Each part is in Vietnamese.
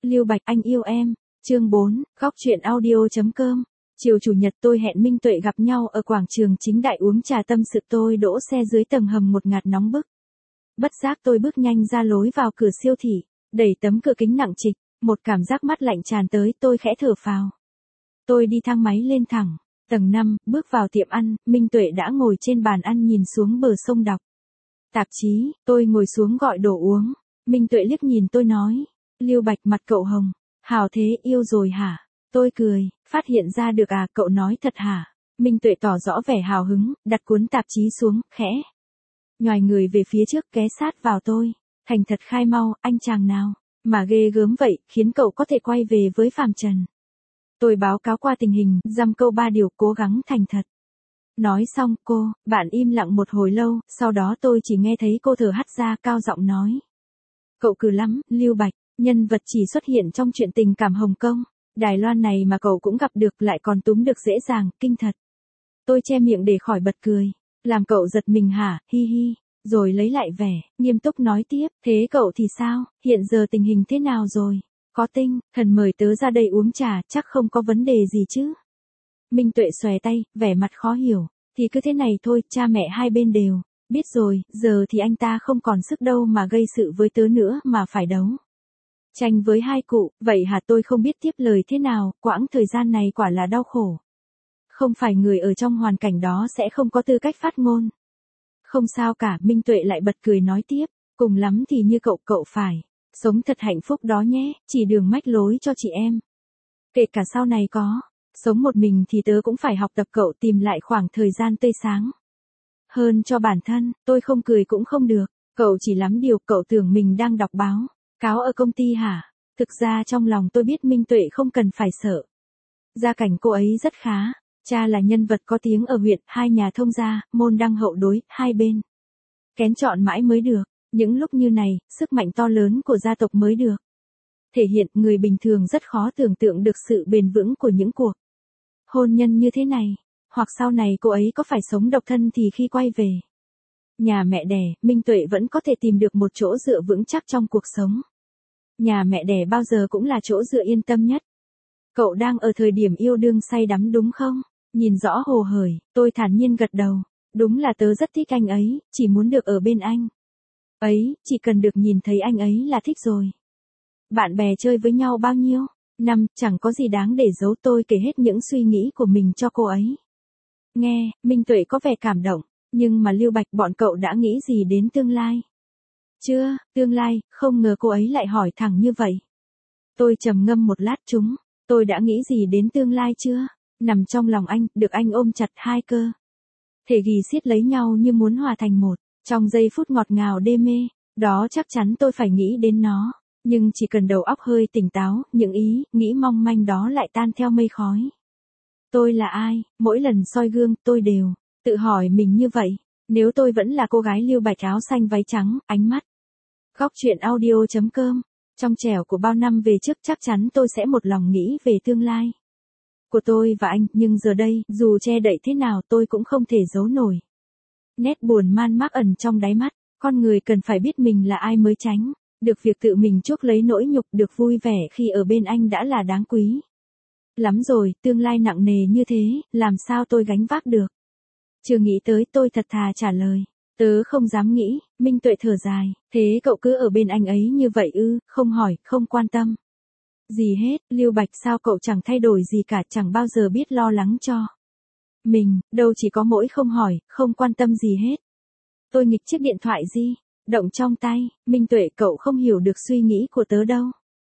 Lưu Bạch anh yêu em. Chương 4, góc truyện audio.com. Chiều chủ nhật tôi hẹn Minh Tuệ gặp nhau ở quảng trường Chính Đại uống trà tâm sự, tôi đỗ xe dưới tầng hầm một ngạt nóng bức. Bất giác tôi bước nhanh ra lối vào cửa siêu thị, đẩy tấm cửa kính nặng trịch, một cảm giác mát lạnh tràn tới, tôi khẽ thở phào. Tôi đi thang máy lên thẳng tầng 5, bước vào tiệm ăn, Minh Tuệ đã ngồi trên bàn ăn nhìn xuống bờ sông đọc tạp chí, tôi ngồi xuống gọi đồ uống. Minh Tuệ liếc nhìn tôi nói, Lưu Bạch mặt cậu hồng, hào thế, yêu rồi hả? Tôi cười, phát hiện ra được à, cậu nói thật hả? Minh Tuệ tỏ rõ vẻ hào hứng, đặt cuốn tạp chí xuống, khẽ nhoài người về phía trước, ghé sát vào tôi, thành thật khai mau, anh chàng nào mà ghê gớm vậy, khiến cậu có thể quay về với phàm trần. Tôi báo cáo qua tình hình, dăm câu ba điều, cố gắng thành thật. Nói xong, bạn im lặng một hồi lâu, sau đó tôi chỉ nghe thấy cô thở hắt ra, cao giọng nói. Cậu cừ lắm, Lưu Bạch, nhân vật chỉ xuất hiện trong chuyện tình cảm Hồng Kông, Đài Loan này mà cậu cũng gặp được, lại còn túm được dễ dàng, kinh thật. Tôi che miệng để khỏi bật cười, làm cậu giật mình hả, hi hi, rồi lấy lại vẻ, nghiêm túc nói tiếp, thế cậu thì sao, hiện giờ tình hình thế nào rồi? Có Tinh, thần mời tớ ra đây uống trà, chắc không có vấn đề gì chứ? Minh Tuệ xòe tay, vẻ mặt khó hiểu, thì cứ thế này thôi, cha mẹ hai bên đều biết rồi, giờ thì anh ta không còn sức đâu mà gây sự với tớ nữa mà phải đấu tranh với hai cụ, vậy hả? Tôi không biết tiếp lời thế nào, quãng thời gian này quả là đau khổ. Không phải người ở trong hoàn cảnh đó sẽ không có tư cách phát ngôn. Không sao cả, Minh Tuệ lại bật cười nói tiếp, cùng lắm thì như cậu phải sống thật hạnh phúc đó nhé, chỉ đường mách lối cho chị em. Kể cả sau này có sống một mình thì tớ cũng phải học tập cậu tìm lại khoảng thời gian tươi sáng hơn cho bản thân. Tôi không cười cũng không được, cậu chỉ lắm điều, cậu tưởng mình đang đọc báo cáo ở công ty hả? Thực ra trong lòng tôi biết Minh Tuệ không cần phải sợ. Gia cảnh cô ấy rất khá, cha là nhân vật có tiếng ở huyện, hai nhà thông gia, môn đăng hậu đối, hai bên kén chọn mãi mới được. Những lúc như này, sức mạnh to lớn của gia tộc mới được thể hiện, người bình thường rất khó tưởng tượng được sự bền vững của những cuộc hôn nhân như thế này. Hoặc sau này cô ấy có phải sống độc thân thì khi quay về nhà mẹ đẻ, Minh Tuệ vẫn có thể tìm được một chỗ dựa vững chắc trong cuộc sống. Nhà mẹ đẻ bao giờ cũng là chỗ dựa yên tâm nhất. Cậu đang ở thời điểm yêu đương say đắm đúng không? Nhìn rõ hồ hởi, tôi thản nhiên gật đầu. Đúng là tớ rất thích anh ấy, chỉ muốn được ở bên anh ấy, chỉ cần được nhìn thấy anh ấy là thích rồi. Bạn bè chơi với nhau bao nhiêu năm, chẳng có gì đáng để giấu. Tôi kể hết những suy nghĩ của mình cho cô ấy nghe. Minh Tuệ có vẻ cảm động, nhưng mà Lưu Bạch, bọn cậu đã nghĩ gì đến tương lai chưa? Tương lai, không ngờ cô ấy lại hỏi thẳng như vậy. Tôi trầm ngâm một lát, tôi đã nghĩ gì đến tương lai chưa? Nằm trong lòng anh, được anh ôm chặt, hai cơ thể ghì siết lấy nhau như muốn hòa thành một. Trong giây phút ngọt ngào đê mê, đó chắc chắn tôi phải nghĩ đến nó. Nhưng chỉ cần đầu óc hơi tỉnh táo, những ý nghĩ mong manh đó lại tan theo mây khói. Tôi là ai? Mỗi lần soi gương, tôi đều tự hỏi mình như vậy. Nếu tôi vẫn là cô gái Lưu Bạch áo xanh váy trắng, ánh mắt góc truyện audio.com, trong trẻo của bao năm về trước, chắc chắn tôi sẽ một lòng nghĩ về tương lai của tôi và anh. Nhưng giờ đây, dù che đậy thế nào tôi cũng không thể giấu nổi nét buồn man mác ẩn trong đáy mắt. Con người cần phải biết mình là ai mới tránh được việc tự mình chuốc lấy nỗi nhục. Được vui vẻ khi ở bên anh đã là đáng quý lắm rồi, tương lai nặng nề như thế, làm sao tôi gánh vác được? Chưa nghĩ tới, tôi thật thà trả lời. Tớ không dám nghĩ. Minh Tuệ thở dài, thế cậu cứ ở bên anh ấy như vậy ư? Không hỏi, không quan tâm gì hết. Lưu Bạch, sao cậu chẳng thay đổi gì cả, chẳng bao giờ biết lo lắng cho mình, đâu, chỉ có mỗi không hỏi, không quan tâm gì hết. Tôi nghịch chiếc điện thoại di động trong tay. Minh Tuệ, cậu không hiểu được suy nghĩ của tớ đâu.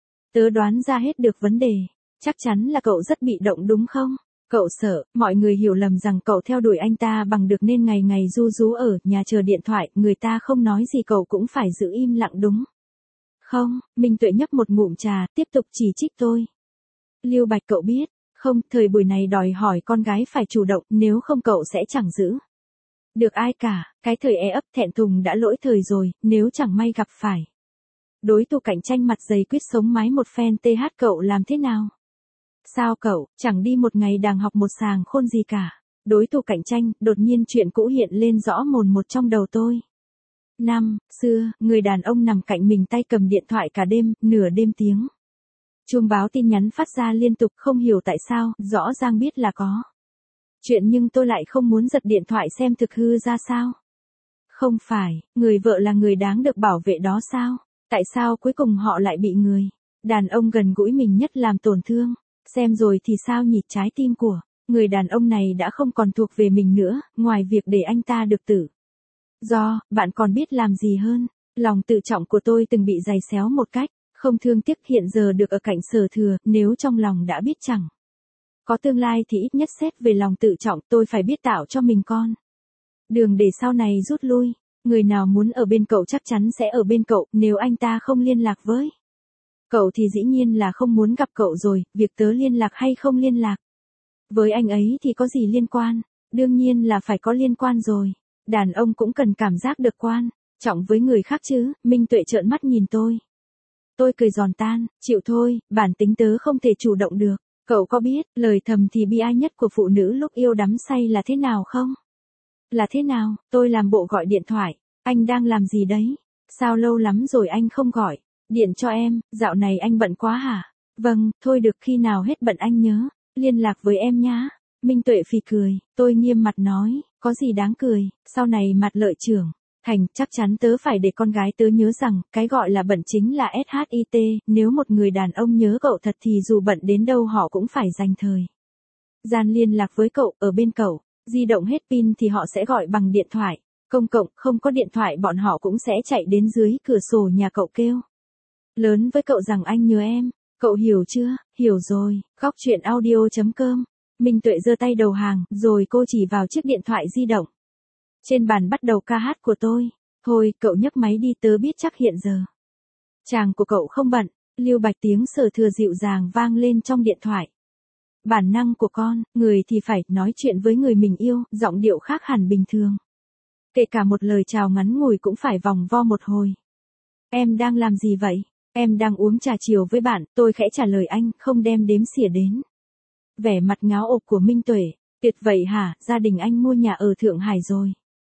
Tớ đoán ra hết được vấn đề. Chắc chắn là cậu rất bị động đúng không? Cậu sợ mọi người hiểu lầm rằng cậu theo đuổi anh ta bằng được nên ngày ngày ru rú ở nhà chờ điện thoại, người ta không nói gì cậu cũng phải giữ im lặng đúng không? Minh Tuệ nhấp một ngụm trà, tiếp tục chỉ trích tôi. Lưu Bạch, cậu biết không, thời buổi này đòi hỏi con gái phải chủ động, nếu không cậu sẽ chẳng giữ được ai cả. Cái thời e ấp thẹn thùng đã lỗi thời rồi, nếu chẳng may gặp phải đối thủ cạnh tranh mặt dày quyết sống mái một phen, cậu làm thế nào? Sao cậu, chẳng đi một ngày đàng học một sàng khôn gì cả. Đối thủ cạnh tranh, đột nhiên chuyện cũ hiện lên rõ mồn một trong đầu tôi. Năm xưa, người đàn ông nằm cạnh mình tay cầm điện thoại cả đêm, nửa đêm tiếng Chuông báo tin nhắn phát ra liên tục, không hiểu tại sao, rõ ràng biết là có chuyện nhưng tôi lại không muốn giật điện thoại xem thực hư ra sao. Không phải, người vợ là người đáng được bảo vệ đó sao? Tại sao cuối cùng họ lại bị người đàn ông gần gũi mình nhất làm tổn thương? Xem rồi thì sao nhỉ, trái tim của người đàn ông này đã không còn thuộc về mình nữa, ngoài việc để anh ta được tự do, bạn còn biết làm gì hơn? Lòng tự trọng của tôi từng bị giày xéo một cách không thương tiếc, hiện giờ được ở cạnh Sở Thừa, nếu trong lòng đã biết chẳng có tương lai thì ít nhất xét về lòng tự trọng tôi phải biết tạo cho mình con đường để sau này rút lui. Người nào muốn ở bên cậu chắc chắn sẽ ở bên cậu, nếu anh ta không liên lạc với cậu thì dĩ nhiên là không muốn gặp cậu rồi, việc tớ liên lạc hay không liên lạc với anh ấy thì có gì liên quan, đương nhiên là phải có liên quan rồi. Đàn ông cũng cần cảm giác được quan trọng với người khác chứ. Minh Tuệ trợn mắt nhìn tôi. Tôi cười giòn tan, chịu thôi, bản tính tớ không thể chủ động được. Cậu có biết, lời thầm thì bi ai nhất của phụ nữ lúc yêu đắm say là thế nào không? Là thế nào? Tôi làm bộ gọi điện thoại. Anh đang làm gì đấy? Sao lâu lắm rồi anh không gọi điện cho em, dạo này anh bận quá hả? Vâng, thôi được, khi nào hết bận anh nhớ liên lạc với em nhá. Minh Tuệ phì cười, tôi nghiêm mặt nói, có gì đáng cười, sau này mặt lợi trưởng thành, chắc chắn tớ phải để con gái tớ nhớ rằng, cái gọi là bận chính là SHIT, nếu một người đàn ông nhớ cậu thật thì dù bận đến đâu họ cũng phải dành thời gian liên lạc với cậu, ở bên cậu. Di động hết pin thì họ sẽ gọi bằng điện thoại công cộng, không có điện thoại bọn họ cũng sẽ chạy đến dưới cửa sổ nhà cậu kêu lớn với cậu rằng anh nhớ em. Cậu hiểu chưa? Hiểu rồi. Góc chuyện audio.com. Minh Tuệ giơ tay đầu hàng, rồi cô chỉ vào chiếc điện thoại di động trên bàn bắt đầu ca hát của tôi. Thôi, cậu nhấc máy đi, tớ biết chắc hiện giờ chàng của cậu không bận. Lưu Bạch tiếng Sở Thừa dịu dàng vang lên trong điện thoại. Bản năng của con, người thì phải nói chuyện với người mình yêu, giọng điệu khác hẳn bình thường. Kể cả một lời chào ngắn ngủi cũng phải vòng vo một hồi. Em đang làm gì vậy? Em đang uống trà chiều với bạn, tôi khẽ trả lời anh, không đem đếm xỉa đến vẻ mặt ngáo ộp của Minh Tuệ. Tuyệt vậy hả, gia đình anh mua nhà ở Thượng Hải rồi.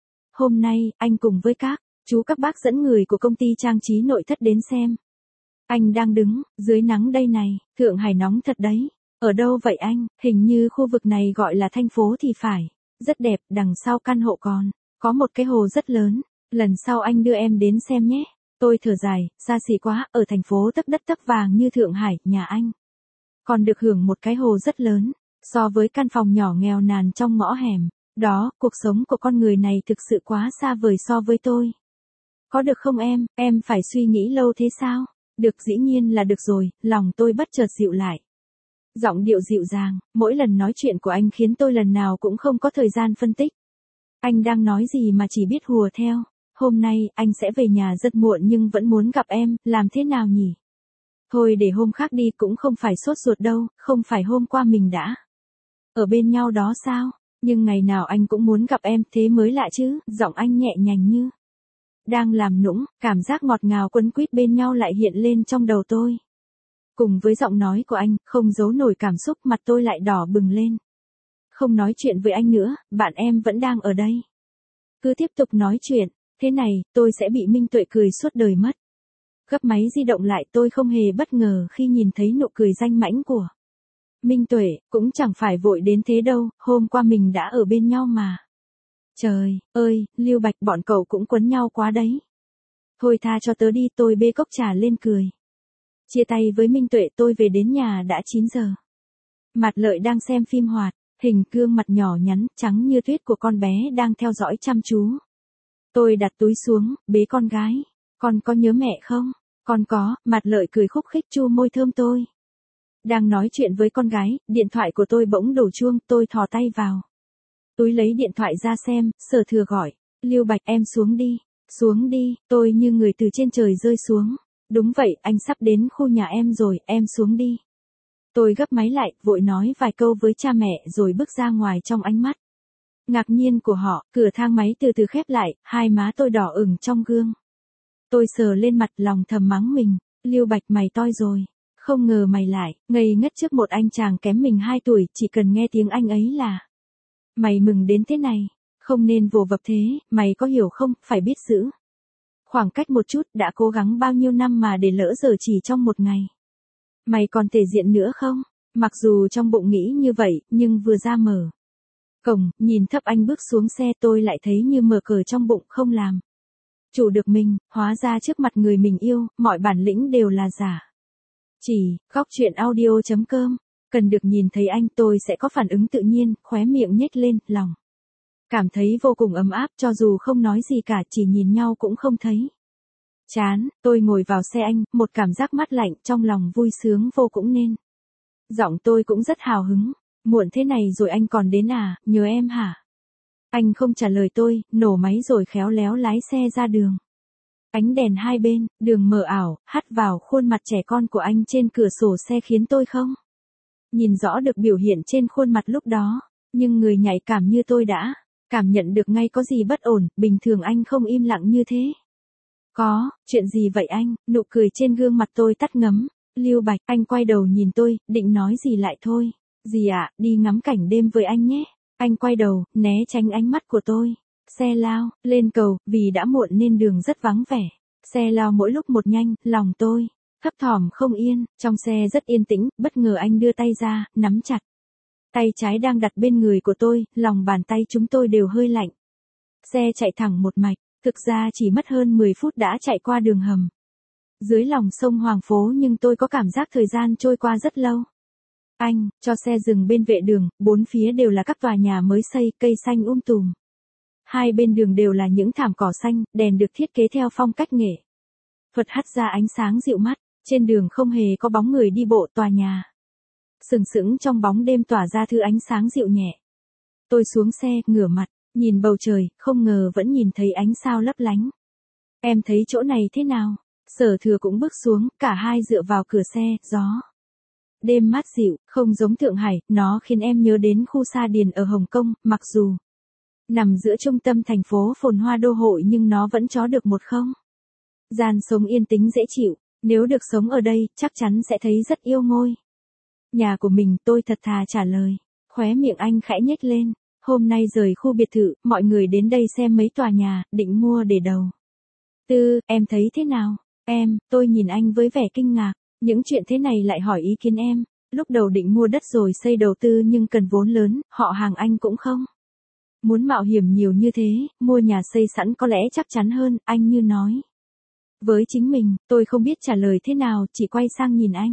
Hôm nay, anh cùng với các chú các bác dẫn người của công ty trang trí nội thất đến xem. Anh đang đứng dưới nắng đây này, Thượng Hải nóng thật đấy. Ở đâu vậy anh? Hình như khu vực này gọi là thành phố thì phải. Rất đẹp, đằng sau căn hộ còn có một cái hồ rất lớn. Lần sau anh đưa em đến xem nhé. Tôi thở dài, xa xỉ quá, ở thành phố tấc đất tấc vàng như Thượng Hải, nhà anh còn được hưởng một cái hồ rất lớn. So với căn phòng nhỏ nghèo nàn trong ngõ hẻm đó, cuộc sống của con người này thực sự quá xa vời so với tôi. Có được không em phải suy nghĩ lâu thế sao? Được, dĩ nhiên là được rồi, lòng tôi bất chợt dịu lại. Giọng điệu dịu dàng, mỗi lần nói chuyện của anh khiến tôi lần nào cũng không có thời gian phân tích. Anh đang nói gì mà chỉ biết hùa theo. Hôm nay, anh sẽ về nhà rất muộn nhưng vẫn muốn gặp em, làm thế nào nhỉ? Thôi để hôm khác đi, cũng không phải sốt ruột đâu, không phải hôm qua mình đã ở bên nhau đó sao? Nhưng ngày nào anh cũng muốn gặp em, thế mới lạ chứ. Giọng anh nhẹ nhàng như đang làm nũng, cảm giác ngọt ngào quấn quýt bên nhau lại hiện lên trong đầu tôi. Cùng với giọng nói của anh, không giấu nổi cảm xúc, mặt tôi lại đỏ bừng lên. Không nói chuyện với anh nữa, bạn em vẫn đang ở đây. Cứ tiếp tục nói chuyện, thế này, tôi sẽ bị Minh Tuệ cười suốt đời mất. Gấp máy di động lại, tôi không hề bất ngờ khi nhìn thấy nụ cười danh mãnh của Minh Tuệ, cũng chẳng phải vội đến thế đâu, hôm qua mình đã ở bên nhau mà. Trời ơi, Lưu Bạch, bọn cậu cũng quấn nhau quá đấy. Thôi tha cho tớ đi, tôi bê cốc trà lên cười. Chia tay với Minh Tuệ, tôi về đến nhà đã 9 giờ. Mạt Lợi đang xem phim hoạt, hình gương mặt nhỏ nhắn, trắng như tuyết của con bé đang theo dõi chăm chú. Tôi đặt túi xuống, bế con gái. Con có nhớ mẹ không? Con có, Mạt Lợi cười khúc khích chu môi thơm tôi. Đang nói chuyện với con gái, điện thoại của tôi bỗng đổ chuông, tôi thò tay vào túi lấy điện thoại ra xem, Sở Thừa gọi. Lưu Bạch, em xuống đi. Xuống đi, tôi như người từ trên trời rơi xuống. Đúng vậy, anh sắp đến khu nhà em rồi, em xuống đi. Tôi gấp máy lại, vội nói vài câu với cha mẹ rồi bước ra ngoài. Trong ánh mắt ngạc nhiên của họ, cửa thang máy từ từ khép lại, hai má tôi đỏ ửng trong gương. Tôi sờ lên mặt, lòng thầm mắng mình. Lưu Bạch, mày toi rồi. Không ngờ mày lại ngây ngất trước một anh chàng kém mình 2 tuổi, chỉ cần nghe tiếng anh ấy là mày mừng đến thế này. Không nên vồ vập thế, mày có hiểu không, phải biết giữ khoảng cách một chút, đã cố gắng bao nhiêu năm mà để lỡ giờ chỉ trong một ngày. Mày còn thể diện nữa không? Mặc dù trong bụng nghĩ như vậy, nhưng vừa ra mở cổng, nhìn Thấp Anh bước xuống xe tôi lại thấy như mở cờ trong bụng không làm chủ được mình, hóa ra trước mặt người mình yêu, mọi bản lĩnh đều là giả. Chỉ, góc chuyện audio.com, cần được nhìn thấy anh tôi sẽ có phản ứng tự nhiên, khóe miệng nhếch lên, lòng cảm thấy vô cùng ấm áp cho dù không nói gì cả, chỉ nhìn nhau cũng không thấy chán. Tôi ngồi vào xe anh, một cảm giác mát lạnh trong lòng vui sướng vô cũng nên. Giọng tôi cũng rất hào hứng. Muộn thế này rồi anh còn đến à, nhớ em hả? Anh không trả lời tôi, nổ máy rồi khéo léo lái xe ra đường. Ánh đèn hai bên, đường mờ ảo, hắt vào khuôn mặt trẻ con của anh trên cửa sổ xe khiến tôi không nhìn rõ được biểu hiện trên khuôn mặt lúc đó, nhưng người nhạy cảm như tôi đã cảm nhận được ngay có gì bất ổn, bình thường anh không im lặng như thế. Có, chuyện gì vậy anh? Nụ cười trên gương mặt tôi tắt ngấm. Lưu Bạch, anh quay đầu nhìn tôi, định nói gì lại thôi. Gì ạ, đi ngắm cảnh đêm với anh nhé. Anh quay đầu, né tránh ánh mắt của tôi. Xe lao, lên cầu, vì đã muộn nên đường rất vắng vẻ. Xe lao mỗi lúc một nhanh, lòng tôi thấp thỏm không yên, trong xe rất yên tĩnh, bất ngờ anh đưa tay ra, nắm chặt tay trái đang đặt bên người của tôi, lòng bàn tay chúng tôi đều hơi lạnh. Xe chạy thẳng một mạch, thực ra chỉ mất hơn 10 phút đã chạy qua đường hầm dưới lòng sông Hoàng Phố, nhưng tôi có cảm giác thời gian trôi qua rất lâu. Anh cho xe dừng bên vệ đường, bốn phía đều là các tòa nhà mới xây, cây xanh tùm. Hai bên đường đều là những thảm cỏ xanh, đèn được thiết kế theo phong cách nghệ thuật hắt ra ánh sáng dịu mắt, trên đường không hề có bóng người đi bộ, tòa nhà sừng sững trong bóng đêm tỏa ra thứ ánh sáng dịu nhẹ. Tôi xuống xe, ngửa mặt, nhìn bầu trời, không ngờ vẫn nhìn thấy ánh sao lấp lánh. Em thấy chỗ này thế nào? Sở Thừa cũng bước xuống, cả hai dựa vào cửa xe, gió đêm mát dịu, không giống Thượng Hải, nó khiến em nhớ đến khu Sa Điền ở Hồng Kông, mặc dù nằm giữa trung tâm thành phố phồn hoa đô hội nhưng nó vẫn có được một không gian sống yên tĩnh dễ chịu. Nếu được sống ở đây, chắc chắn sẽ thấy rất yêu ngôi nhà của mình, tôi thật thà trả lời. Khóe miệng anh khẽ nhếch lên. Hôm nay rời khu biệt thự, mọi người đến đây xem mấy tòa nhà, định mua để đầu tư, em thấy thế nào? Tôi nhìn anh với vẻ kinh ngạc. Những chuyện thế này lại hỏi ý kiến em. Lúc đầu định mua đất rồi xây đầu tư nhưng cần vốn lớn, họ hàng anh cũng không muốn mạo hiểm nhiều như thế, mua nhà xây sẵn có lẽ chắc chắn hơn, anh như nói với chính mình. Tôi không biết trả lời thế nào, chỉ quay sang nhìn anh.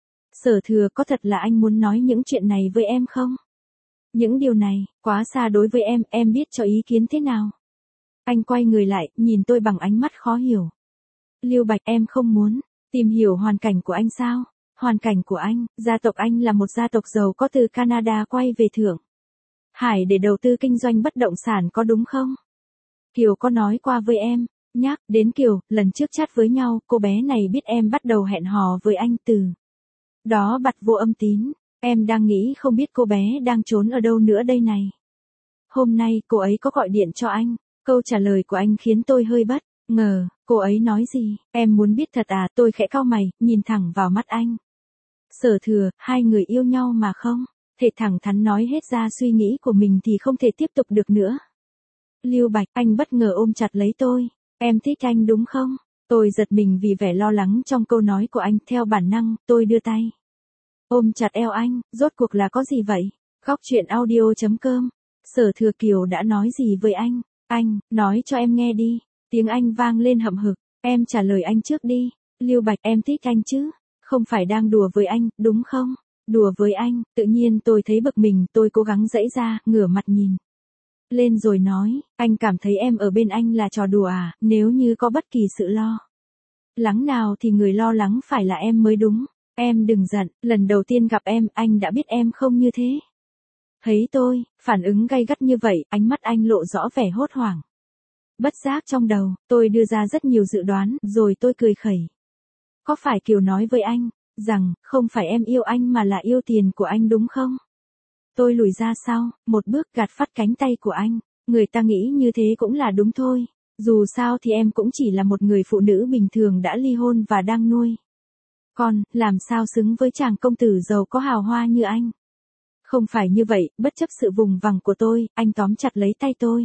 Sở Thừa, có thật là anh muốn nói những chuyện này với em không? Những điều này, quá xa đối với em biết cho ý kiến thế nào? Anh quay người lại, nhìn tôi bằng ánh mắt khó hiểu. Lưu Bạch, em không muốn tìm hiểu hoàn cảnh của anh sao? Hoàn cảnh của anh, gia tộc anh là một gia tộc giàu có từ Canada quay về Thượng Hải để đầu tư kinh doanh bất động sản có đúng không? Kiều có nói qua với em. Nhắc đến Kiều, lần trước chat với nhau, cô bé này biết em bắt đầu hẹn hò với anh, từ đó bật vô âm tín. Em đang nghĩ không biết cô bé đang trốn ở đâu nữa đây này. Hôm nay cô ấy có gọi điện cho anh. Câu trả lời của anh khiến tôi hơi bất ngờ. Cô ấy nói gì? Em muốn biết thật à? Tôi khẽ cau mày, nhìn thẳng vào mắt anh. Sở Thừa, hai người yêu nhau mà không thể thẳng thắn nói hết ra suy nghĩ của mình thì không thể tiếp tục được nữa. Lưu Bạch, anh bất ngờ ôm chặt lấy tôi. Em thích anh đúng không? Tôi giật mình vì vẻ lo lắng trong câu nói của anh, theo bản năng, tôi đưa tay ôm chặt eo anh. Rốt cuộc là có gì vậy? Góc chuyện audio.com. Sở Thừa, Kiều đã nói gì với anh? Anh, nói cho em nghe đi. Tiếng anh vang lên hậm hực. Em trả lời anh trước đi. Lưu Bạch, em thích anh chứ? Không phải đang đùa với anh, đúng không? Đùa với anh, tự nhiên tôi thấy bực mình, tôi cố gắng giãy ra, ngửa mặt nhìn lên rồi nói, anh cảm thấy em ở bên anh là trò đùa à? Nếu như có bất kỳ sự lo lắng nào thì người lo lắng phải là em mới đúng. Em đừng giận, lần đầu tiên gặp em, anh đã biết em không như thế. Thấy tôi phản ứng gay gắt như vậy, ánh mắt anh lộ rõ vẻ hốt hoảng. Bất giác trong đầu, tôi đưa ra rất nhiều dự đoán, rồi tôi cười khẩy. Có phải Kiều nói với anh rằng không phải em yêu anh mà là yêu tiền của anh đúng không? Tôi lùi ra sau, một bước gạt phắt cánh tay của anh. Người ta nghĩ như thế cũng là đúng thôi. Dù sao thì em cũng chỉ là một người phụ nữ bình thường đã ly hôn và đang nuôi con, làm sao xứng với chàng công tử giàu có hào hoa như anh. Không phải như vậy, bất chấp sự vùng vằng của tôi, anh tóm chặt lấy tay tôi.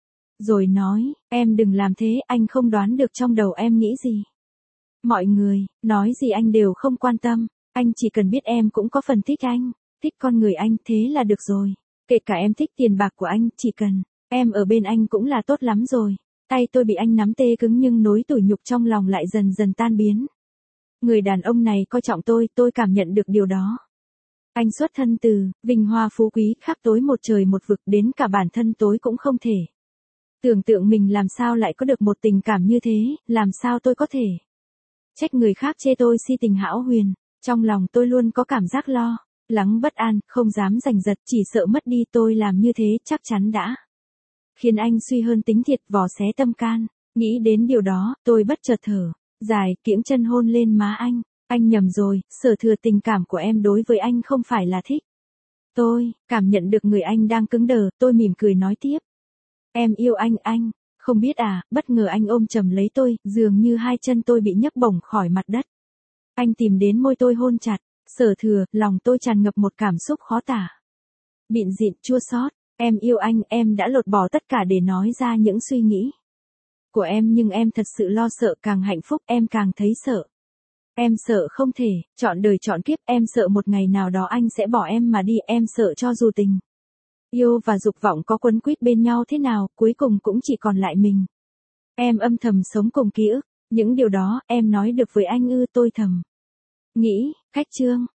Rồi nói, em đừng làm thế, anh không đoán được trong đầu em nghĩ gì. Mọi người, nói gì anh đều không quan tâm. Anh chỉ cần biết em cũng có phần thích anh, thích con người anh, thế là được rồi. Kể cả em thích tiền bạc của anh, chỉ cần em ở bên anh cũng là tốt lắm rồi. Tay tôi bị anh nắm tê cứng nhưng nỗi tủi nhục trong lòng lại dần dần tan biến. Người đàn ông này coi trọng tôi cảm nhận được điều đó. Anh xuất thân từ vinh hoa phú quý, khắp tối một trời một vực, đến cả bản thân tôi cũng không thể tưởng tượng mình làm sao lại có được một tình cảm như thế, làm sao tôi có thể trách người khác chê tôi si tình hão huyền. Trong lòng tôi luôn có cảm giác lo lắng bất an, không dám giành giật, chỉ sợ mất đi. Tôi làm như thế chắc chắn đã khiến anh suy hơn tính thiệt, vò xé tâm can. Nghĩ đến điều đó, tôi bất chợt thở dài, kiễng chân hôn lên má anh. Anh nhầm rồi, Sở Thừa, tình cảm của em đối với anh không phải là thích. Tôi cảm nhận được người anh đang cứng đờ, tôi mỉm cười nói tiếp. Em yêu anh không biết à. Bất ngờ anh ôm chầm lấy tôi, dường như hai chân tôi bị nhấc bổng khỏi mặt đất. Anh tìm đến môi tôi hôn chặt. Sở Thừa, lòng tôi tràn ngập một cảm xúc khó tả. Bịn dịn, chua xót. Em yêu anh, em đã lột bỏ tất cả để nói ra những suy nghĩ của em, nhưng em thật sự lo sợ, càng hạnh phúc em càng thấy sợ. Em sợ không thể chọn đời chọn kiếp, em sợ một ngày nào đó anh sẽ bỏ em mà đi, em sợ cho dù tình yêu và dục vọng có quấn quýt bên nhau thế nào, cuối cùng cũng chỉ còn lại mình. Em âm thầm sống cùng ký ức, những điều đó em nói được với anh ư? Tôi thầm nghĩ. Khách chương